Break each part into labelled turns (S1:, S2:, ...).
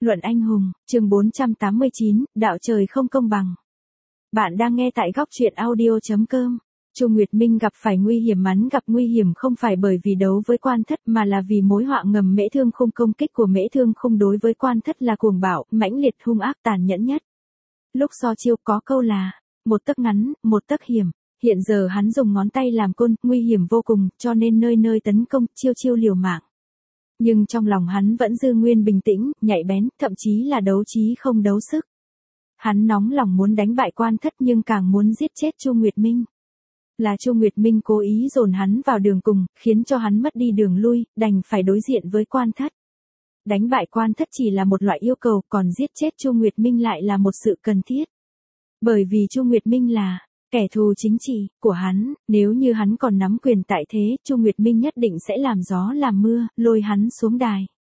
S1: Luận anh hùng, chương 489, đạo trời không công bằng. Bạn đang nghe tại góc truyện audio.com. Chu Nguyệt Minh gặp phải nguy hiểm, hắn gặp nguy hiểm không phải bởi vì đấu với Quan Thất mà là vì mối họa ngầm Mễ Thương Khung. Công kích của Mễ Thương Khung đối với Quan Thất là cuồng bạo, mãnh liệt, hung ác, tàn nhẫn nhất. Lúc so chiêu có câu là, một tấc ngắn, một tấc hiểm. Hiện giờ hắn dùng ngón tay làm côn, nguy hiểm vô cùng, cho nên nơi nơi tấn công, chiêu chiêu liều mạng. Nhưng trong lòng hắn vẫn dư nguyên bình tĩnh, nhạy bén, thậm chí là đấu trí không đấu sức. Hắn nóng lòng muốn đánh bại Quan Thất nhưng càng muốn giết chết Chu Nguyệt Minh. Là Chu Nguyệt Minh cố ý dồn hắn vào đường cùng, khiến cho hắn mất đi đường lui, đành phải đối diện với Quan Thất. Đánh bại Quan Thất chỉ là một loại yêu cầu, còn giết chết Chu Nguyệt Minh lại là một sự cần thiết. Bởi vì Chu Nguyệt Minh là kẻ thù chính trị của hắn, nếu như hắn còn nắm quyền tại thế, Chu Nguyệt Minh nhất định sẽ làm gió làm mưa, lôi hắn xuống đài.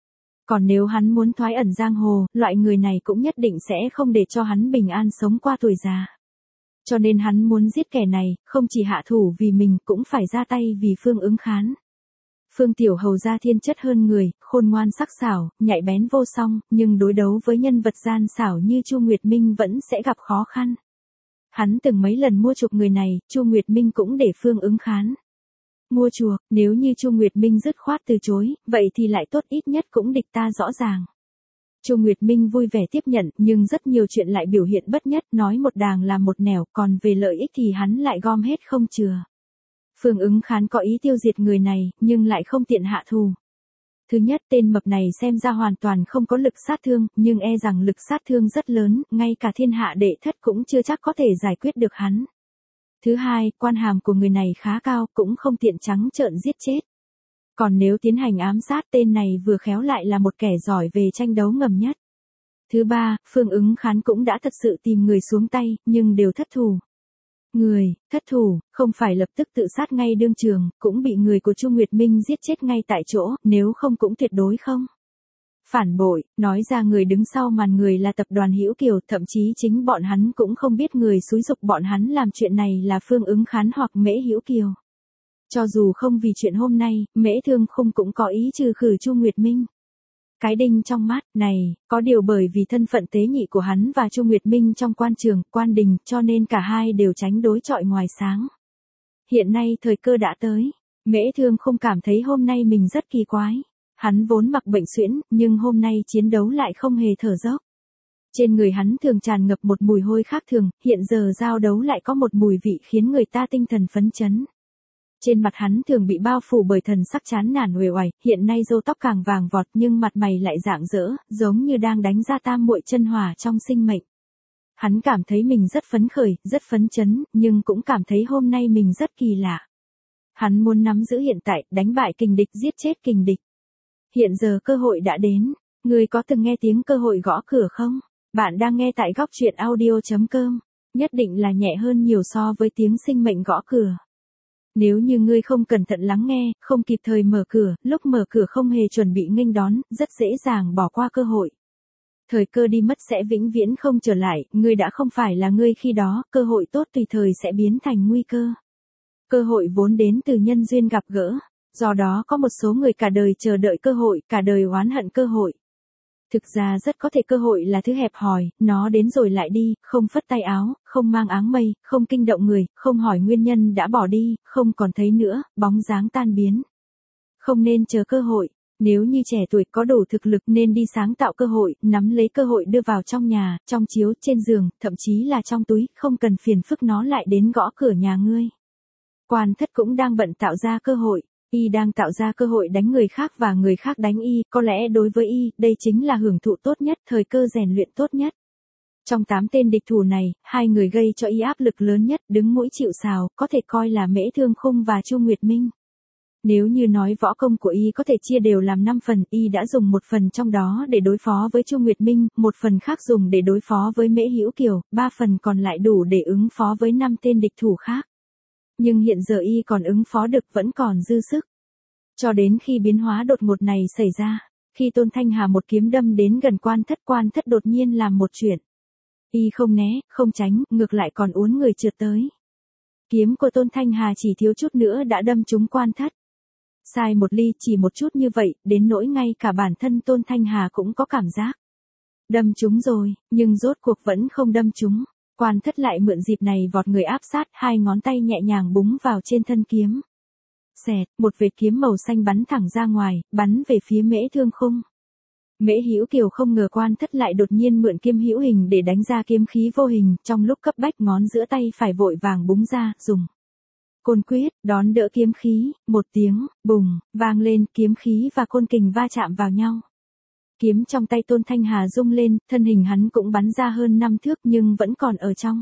S1: Còn nếu hắn muốn thoái ẩn giang hồ, loại người này cũng nhất định sẽ không để cho hắn bình an sống qua tuổi già. Cho nên hắn muốn giết kẻ này, không chỉ hạ thủ vì mình cũng phải ra tay vì Phương Ứng Khán. Phương Tiểu Hầu gia thiên chất hơn người, khôn ngoan sắc sảo, nhạy bén vô song, nhưng đối đấu với nhân vật gian xảo như Chu Nguyệt Minh vẫn sẽ gặp khó khăn. Hắn từng mấy lần mua chuộc người này, Chu Nguyệt Minh cũng để Phương Ứng Khán mua chuộc, nếu như Chu Nguyệt Minh dứt khoát từ chối, vậy thì lại tốt, ít nhất cũng địch ta rõ ràng. Chu Nguyệt Minh vui vẻ tiếp nhận, nhưng rất nhiều chuyện lại biểu hiện bất nhất, nói một đàng làm một nẻo, còn về lợi ích thì hắn lại gom hết không chừa. Phương Ứng Khán có ý tiêu diệt người này, nhưng lại không tiện hạ thù. Thứ nhất, tên mập này xem ra hoàn toàn không có lực sát thương, nhưng e rằng lực sát thương rất lớn, ngay cả thiên hạ đệ thất cũng chưa chắc có thể giải quyết được hắn. Thứ hai, quan hàm của người này khá cao, cũng không tiện trắng trợn giết chết. Còn nếu tiến hành ám sát, tên này vừa khéo lại là một kẻ giỏi về tranh đấu ngầm nhất. Thứ ba, Phương Ứng Khán cũng đã thật sự tìm người xuống tay, nhưng đều thất thủ. Người thất thủ, không phải lập tức tự sát ngay đương trường, cũng bị người của Chu Nguyệt Minh giết chết ngay tại chỗ, nếu không cũng tuyệt đối không phản bội. Nói ra người đứng sau màn người là tập đoàn Hữu Kiều, thậm chí chính bọn hắn cũng không biết người xúi giục bọn hắn làm chuyện này là Phương Ứng Khán hoặc Mễ Hữu Kiều. Cho dù không vì chuyện hôm nay, Mễ Thương Khung cũng có ý trừ khử Chu Nguyệt Minh. Cái đinh trong mắt này, có điều bởi vì thân phận tế nhị của hắn và Chu Nguyệt Minh trong quan trường, quan đình, cho nên cả hai đều tránh đối chọi ngoài sáng. Hiện nay thời cơ đã tới, Mễ Thương Khung cảm thấy hôm nay mình rất kỳ quái. Hắn vốn mặc bệnh suyễn, nhưng hôm nay chiến đấu lại không hề thở dốc. Trên người hắn thường tràn ngập một mùi hôi khác thường, hiện giờ giao đấu lại có một mùi vị khiến người ta tinh thần phấn chấn. Trên mặt hắn thường bị bao phủ bởi thần sắc chán nản uể oải, hiện nay râu tóc càng vàng vọt nhưng mặt mày lại rạng rỡ, giống như đang đánh ra tam muội chân hỏa trong sinh mệnh. Hắn cảm thấy mình rất phấn khởi, rất phấn chấn, nhưng cũng cảm thấy hôm nay mình rất kỳ lạ. Hắn muốn nắm giữ hiện tại, đánh bại kình địch, giết chết kình địch. Hiện giờ cơ hội đã đến, người có từng nghe tiếng cơ hội gõ cửa không? Bạn đang nghe tại góc truyện audio.com, nhất định là nhẹ hơn nhiều so với tiếng sinh mệnh gõ cửa. Nếu như ngươi không cẩn thận lắng nghe, không kịp thời mở cửa, lúc mở cửa không hề chuẩn bị nghênh đón, rất dễ dàng bỏ qua cơ hội. Thời cơ đi mất sẽ vĩnh viễn không trở lại, ngươi đã không phải là ngươi khi đó, cơ hội tốt tùy thời sẽ biến thành nguy cơ. Cơ hội vốn đến từ nhân duyên gặp gỡ, do đó có một số người cả đời chờ đợi cơ hội, cả đời oán hận cơ hội. Thực ra rất có thể cơ hội là thứ hẹp hòi, nó đến rồi lại đi, không phất tay áo, không mang áng mây, không kinh động người, không hỏi nguyên nhân đã bỏ đi, không còn thấy nữa, bóng dáng tan biến. Không nên chờ cơ hội, nếu như trẻ tuổi có đủ thực lực nên đi sáng tạo cơ hội, nắm lấy cơ hội đưa vào trong nhà, trong chiếu, trên giường, thậm chí là trong túi, không cần phiền phức nó lại đến gõ cửa nhà ngươi. Quan Thất cũng đang bận tạo ra cơ hội. Y đang tạo ra cơ hội đánh người khác và người khác đánh Y, có lẽ đối với Y, đây chính là hưởng thụ tốt nhất, thời cơ rèn luyện tốt nhất. Trong 8 tên địch thủ này, 2 người gây cho Y áp lực lớn nhất, đứng mũi chịu sào, có thể coi là Mễ Thương Khung và Chu Nguyệt Minh. Nếu như nói võ công của Y có thể chia đều làm 5 phần, Y đã dùng một phần trong đó để đối phó với Chu Nguyệt Minh, một phần khác dùng để đối phó với Mễ Hữu Kiều, 3 phần còn lại đủ để ứng phó với 5 tên địch thủ khác. Nhưng hiện giờ Y còn ứng phó được, vẫn còn dư sức. Cho đến khi biến hóa đột ngột này xảy ra, khi Tôn Thanh Hà một kiếm đâm đến gần Quan Thất đột nhiên làm một chuyện. Y không né, không tránh, ngược lại còn uốn người trượt tới. Kiếm của Tôn Thanh Hà chỉ thiếu chút nữa đã đâm trúng Quan Thất. Sai một ly, chỉ một chút như vậy, đến nỗi ngay cả bản thân Tôn Thanh Hà cũng có cảm giác Đâm trúng rồi, nhưng rốt cuộc vẫn không đâm trúng. Quan Thất lại mượn dịp này vọt người áp sát, hai ngón tay nhẹ nhàng búng vào trên thân kiếm. Xẹt, một vệt kiếm màu xanh bắn thẳng ra ngoài, bắn về phía Mễ Thương Khung. Mễ Hữu Kiều không ngờ Quan Thất lại đột nhiên mượn kiếm hữu hình để đánh ra kiếm khí vô hình, trong lúc cấp bách ngón giữa tay phải vội vàng búng ra, dùng côn quyết, đón đỡ kiếm khí, một tiếng, bùng, vang lên, kiếm khí và côn kình va chạm vào nhau. Kiếm trong tay Tôn Thanh Hà rung lên, thân hình hắn cũng bắn ra hơn 5 thước nhưng vẫn còn ở trong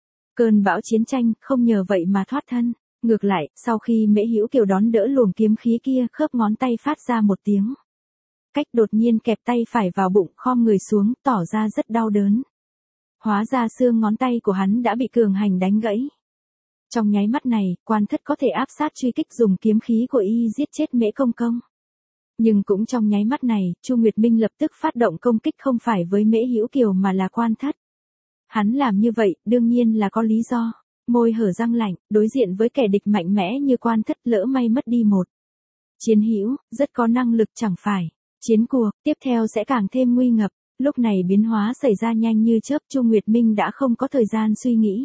S1: cơn bão chiến tranh, không nhờ vậy mà thoát thân. Ngược lại, sau khi Mễ Hữu Kiều đón đỡ luồng kiếm khí kia, khớp ngón tay phát ra một tiếng cách, đột nhiên kẹp tay phải vào bụng, khom người xuống, tỏ ra rất đau đớn. Hóa ra xương ngón tay của hắn đã bị cường hành đánh gãy. Trong nháy mắt này, Quan Thất có thể áp sát truy kích dùng kiếm khí của y giết chết Mễ Công Công. Nhưng cũng trong nháy mắt này, Chu Nguyệt Minh lập tức phát động công kích không phải với Mễ Hữu Kiều mà là Quan Thất. Hắn làm như vậy, đương nhiên là có lý do. Môi hở răng lạnh, đối diện với kẻ địch mạnh mẽ như Quan Thất, lỡ may mất đi một chiến hữu, rất có năng lực chẳng phải. Chiến cuộc tiếp theo sẽ càng thêm nguy ngập. Lúc này biến hóa xảy ra nhanh như chớp, Chu Nguyệt Minh đã không có thời gian suy nghĩ.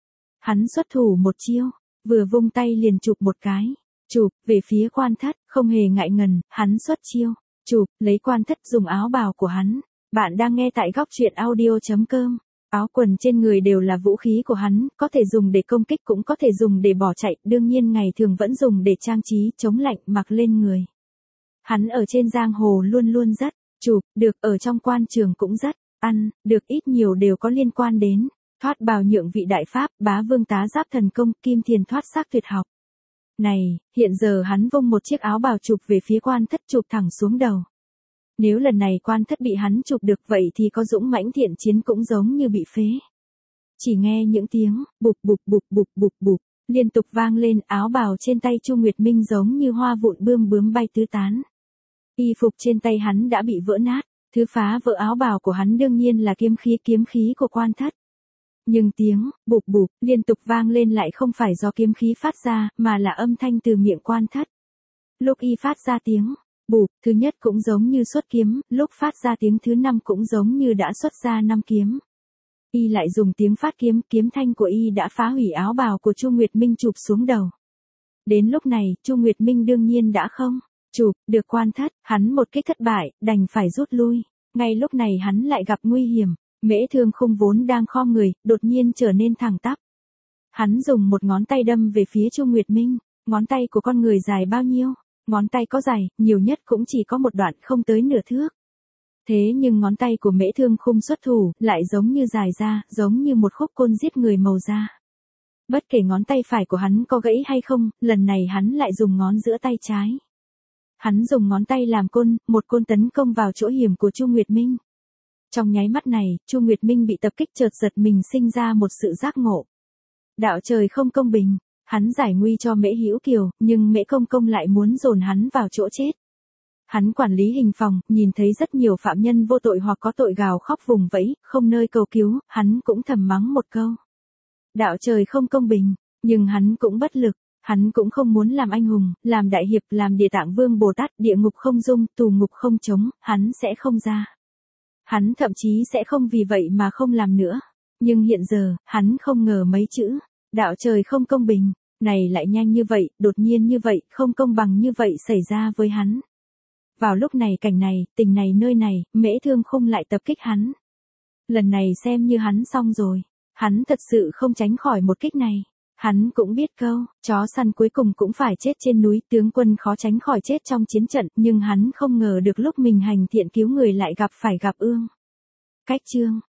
S1: Hắn xuất thủ một chiêu, vừa vung tay liền chụp một cái. Chụp về phía Quan Thất, không hề ngại ngần, hắn xuất chiêu. Chụp, lấy Quan Thất dùng áo bào của hắn. Bạn đang nghe tại góc truyện audio.com. Áo quần trên người đều là vũ khí của hắn, có thể dùng để công kích cũng có thể dùng để bỏ chạy, đương nhiên ngày thường vẫn dùng để trang trí, chống lạnh mặc lên người. Hắn ở trên giang hồ luôn luôn rất chụp được, ở trong quan trường cũng rất ăn được, ít nhiều đều có liên quan đến thoát bào nhượng vị đại pháp, bá vương tá giáp thần công, kim thiền thoát xác tuyệt học. Này, hiện giờ hắn vung một chiếc áo bào chụp về phía Quan Thất, chụp thẳng xuống đầu. Nếu lần này Quan Thất bị hắn chụp được vậy thì có dũng mãnh thiện chiến cũng giống như bị phế. Chỉ nghe những tiếng bụp bụp bụp bụp bụp bụp liên tục vang lên, áo bào trên tay Chu Nguyệt Minh giống như hoa vụn bươm bướm bay tứ tán. Y phục trên tay hắn đã bị vỡ nát, thứ phá vỡ áo bào của hắn đương nhiên là kiếm khí của Quan Thất. Nhưng tiếng bụp bụp liên tục vang lên lại không phải do kiếm khí phát ra, mà là âm thanh từ miệng Quan Thất. Lúc y phát ra tiếng bụp thứ nhất cũng giống như xuất kiếm, lúc phát ra tiếng thứ 5 cũng giống như đã xuất ra 5 kiếm. Y lại dùng tiếng phát kiếm, kiếm thanh của y đã phá hủy áo bào của Chu Nguyệt Minh chụp xuống đầu. Đến lúc này, Chu Nguyệt Minh đương nhiên đã không chụp được Quan Thất, hắn một kích thất bại, đành phải rút lui. Ngay lúc này hắn lại gặp nguy hiểm. Mễ Thương Khung vốn đang khom người, đột nhiên trở nên thẳng tắp. Hắn dùng một ngón tay đâm về phía Chu Nguyệt Minh. Ngón tay của con người dài bao nhiêu? Ngón tay có dài, nhiều nhất cũng chỉ có một đoạn không tới nửa thước. Thế nhưng ngón tay của Mễ Thương Khung xuất thủ, lại giống như dài ra, giống như một khúc côn giết người màu da. Bất kể ngón tay phải của hắn có gãy hay không, lần này hắn lại dùng ngón giữa tay trái. Hắn dùng ngón tay làm côn, một côn tấn công vào chỗ hiểm của Chu Nguyệt Minh. Trong nháy mắt này, Chu Nguyệt Minh bị tập kích chợt giật mình sinh ra một sự giác ngộ. Đạo trời không công bình, hắn giải nguy cho Mễ Hữu Kiều, nhưng Mễ Công Công lại muốn dồn hắn vào chỗ chết. Hắn quản lý hình phòng, nhìn thấy rất nhiều phạm nhân vô tội hoặc có tội gào khóc vùng vẫy, không nơi cầu cứu, hắn cũng thầm mắng một câu. Đạo trời không công bình, nhưng hắn cũng bất lực. Hắn cũng không muốn làm anh hùng, làm đại hiệp, làm Địa Tạng Vương Bồ Tát, địa ngục không dung, tù ngục không chống, hắn sẽ không ra. Hắn thậm chí sẽ không vì vậy mà không làm nữa. Nhưng hiện giờ, hắn không ngờ mấy chữ, đạo trời không công bình, này lại nhanh như vậy, đột nhiên như vậy, không công bằng như vậy xảy ra với hắn. Vào lúc này cảnh này, tình này nơi này, Mễ Thương Khung lại tập kích hắn. Lần này xem như hắn xong rồi. Hắn thật sự không tránh khỏi một kích này. Hắn cũng biết câu, chó săn cuối cùng cũng phải chết trên núi, tướng quân khó tránh khỏi chết trong chiến trận, nhưng hắn không ngờ được lúc mình hành thiện cứu người lại gặp phải gặp ương. Cách chương